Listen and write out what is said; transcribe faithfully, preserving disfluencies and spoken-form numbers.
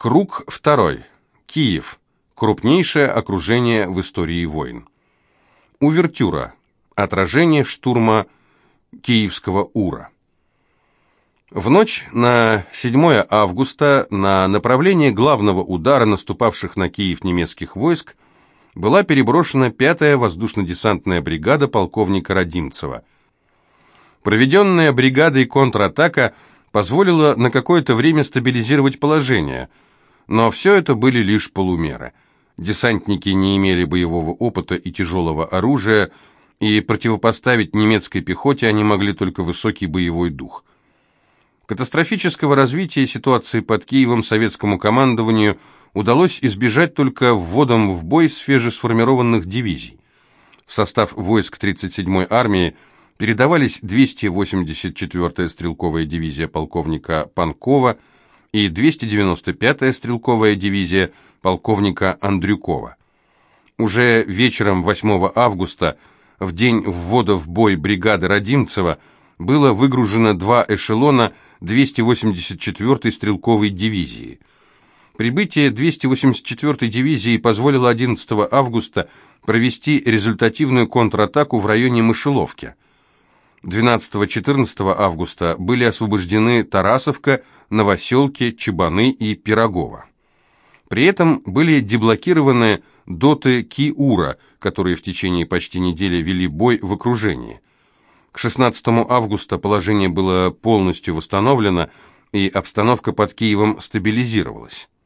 Круг второй. Киев. Крупнейшее окружение в истории войн. Увертюра. Отражение штурма Киевского Ура. В ночь на седьмое августа на направление главного удара наступавших на Киев немецких войск была переброшена пятая воздушно-десантная бригада полковника Радимцева. Проведенная бригадой контратака позволила на какое-то время стабилизировать положение, но все это были лишь полумеры. Десантники не имели боевого опыта и тяжелого оружия, и противопоставить немецкой пехоте они могли только высокий боевой дух. Катастрофического развития ситуации под Киевом советскому командованию удалось избежать только вводом в бой свежесформированных дивизий. В состав войск тридцать седьмой армии передавались двести восемьдесят четвёртая стрелковая дивизия полковника Панкова и двести девяносто пятая стрелковая дивизия полковника Андрюкова. Уже вечером восьмого августа, в день ввода в бой бригады Радимцева, было выгружено два эшелона двести восемьдесят четвёртой стрелковой дивизии. Прибытие двести восемьдесят четвёртой дивизии позволило одиннадцатого августа провести результативную контратаку в районе Мышеловки. двенадцатого-четырнадцатого августа были освобождены Тарасовка, Новоселки, Чебаны и Пирогово. При этом были деблокированы доты Ки-Ура, которые в течение почти недели вели бой в окружении. К шестнадцатому августа положение было полностью восстановлено, и обстановка под Киевом стабилизировалась.